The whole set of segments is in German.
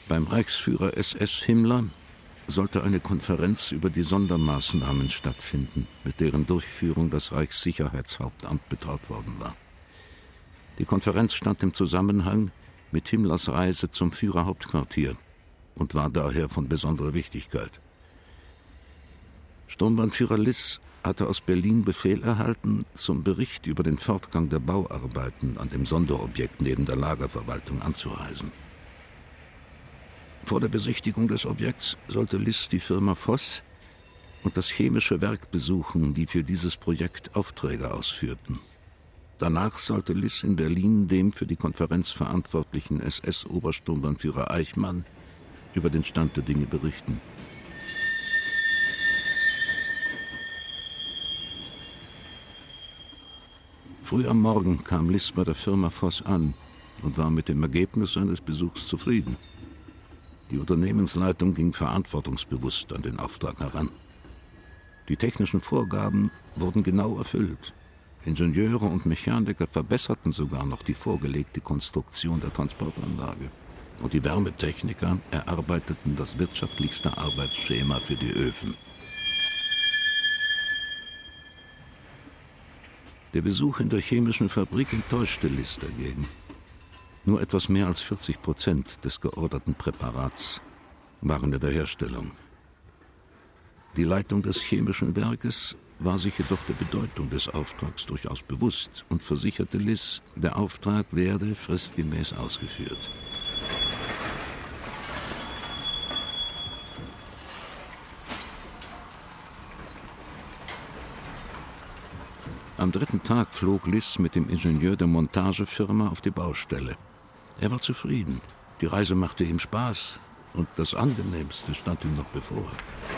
Beim Reichsführer SS Himmler sollte eine Konferenz über die Sondermaßnahmen stattfinden, mit deren Durchführung das Reichssicherheitshauptamt betraut worden war. Die Konferenz stand im Zusammenhang mit Himmlers Reise zum Führerhauptquartier und war daher von besonderer Wichtigkeit. Sturmbannführer Liss hatte aus Berlin Befehl erhalten, zum Bericht über den Fortgang der Bauarbeiten an dem Sonderobjekt neben der Lagerverwaltung anzureisen. Vor der Besichtigung des Objekts sollte Liss die Firma Voss und das chemische Werk besuchen, die für dieses Projekt Aufträge ausführten. Danach sollte Liss in Berlin dem für die Konferenz verantwortlichen SS-Obersturmbannführer Eichmann über den Stand der Dinge berichten. Früh am Morgen kam Liss bei der Firma Voss an und war mit dem Ergebnis seines Besuchs zufrieden. Die Unternehmensleitung ging verantwortungsbewusst an den Auftrag heran. Die technischen Vorgaben wurden genau erfüllt. Ingenieure und Mechaniker verbesserten sogar noch die vorgelegte Konstruktion der Transportanlage. Und die Wärmetechniker erarbeiteten das wirtschaftlichste Arbeitsschema für die Öfen. Der Besuch in der chemischen Fabrik enttäuschte Liss dagegen. Nur etwas mehr als 40% des georderten Präparats waren in der Herstellung. Die Leitung des chemischen Werkes war sich jedoch der Bedeutung des Auftrags durchaus bewusst und versicherte Liss, der Auftrag werde fristgemäß ausgeführt. Am dritten Tag flog Liss mit dem Ingenieur der Montagefirma auf die Baustelle. Er war zufrieden. Die Reise machte ihm Spaß und das Angenehmste stand ihm noch bevor.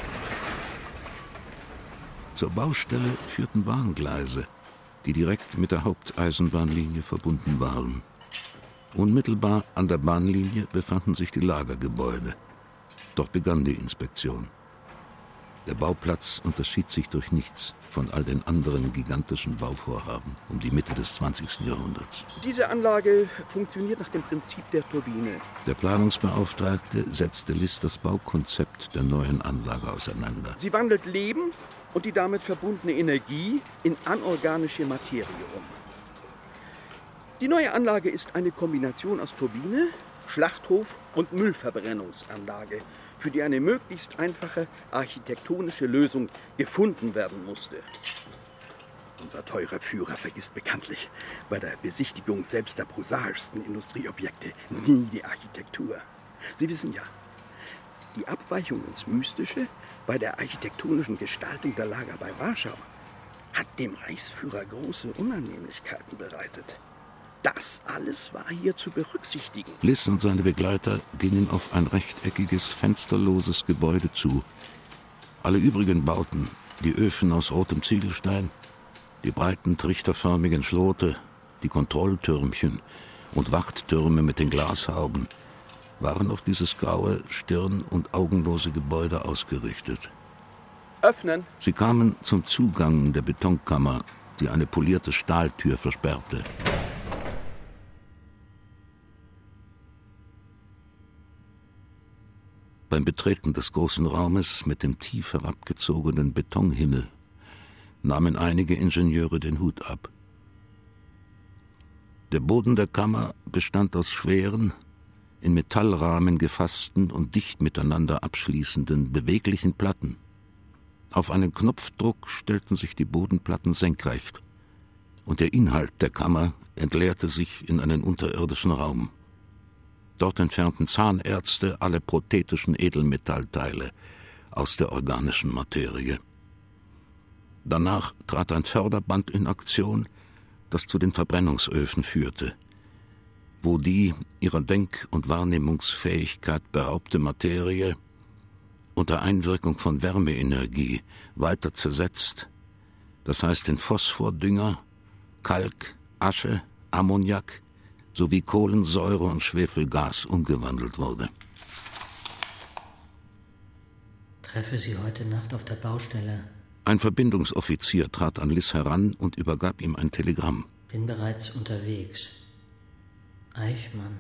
Zur Baustelle führten Bahngleise, die direkt mit der Haupteisenbahnlinie verbunden waren. Unmittelbar an der Bahnlinie befanden sich die Lagergebäude. Dort begann die Inspektion. Der Bauplatz unterschied sich durch nichts von all den anderen gigantischen Bauvorhaben um die Mitte des 20. Jahrhunderts. Diese Anlage funktioniert nach dem Prinzip der Turbine. Der Planungsbeauftragte setzte Liss das Baukonzept der neuen Anlage auseinander. Sie wandelt Leben und die damit verbundene Energie in anorganische Materie um. Die neue Anlage ist eine Kombination aus Turbine, Schlachthof und Müllverbrennungsanlage, für die eine möglichst einfache architektonische Lösung gefunden werden musste. Unser teurer Führer vergisst bekanntlich bei der Besichtigung selbst der prosaischsten Industrieobjekte nie die Architektur. Sie wissen ja, die Abweichung ins Mystische bei der architektonischen Gestaltung der Lager bei Warschau hat dem Reichsführer große Unannehmlichkeiten bereitet. Das alles war hier zu berücksichtigen. Liss und seine Begleiter gingen auf ein rechteckiges, fensterloses Gebäude zu. Alle übrigen Bauten, die Öfen aus rotem Ziegelstein, die breiten trichterförmigen Schlote, die Kontrolltürmchen und Wachttürme mit den Glashauben, waren auf dieses graue, stirn- und augenlose Gebäude ausgerichtet. Öffnen! Sie kamen zum Zugang der Betonkammer, die eine polierte Stahltür versperrte. Beim Betreten des großen Raumes mit dem tief herabgezogenen Betonhimmel nahmen einige Ingenieure den Hut ab. Der Boden der Kammer bestand aus schweren, in Metallrahmen gefassten und dicht miteinander abschließenden, beweglichen Platten. Auf einen Knopfdruck stellten sich die Bodenplatten senkrecht und der Inhalt der Kammer entleerte sich in einen unterirdischen Raum. Dort entfernten Zahnärzte alle prothetischen Edelmetallteile aus der organischen Materie. Danach trat ein Förderband in Aktion, das zu den Verbrennungsöfen führte, wo die ihrer Denk- und Wahrnehmungsfähigkeit beraubte Materie unter Einwirkung von Wärmeenergie weiter zersetzt, das heißt in Phosphordünger, Kalk, Asche, Ammoniak sowie Kohlensäure und Schwefelgas umgewandelt wurde. Treffe Sie heute Nacht auf der Baustelle. Ein Verbindungsoffizier trat an Liss heran und übergab ihm ein Telegramm. Bin bereits unterwegs. Eichmann.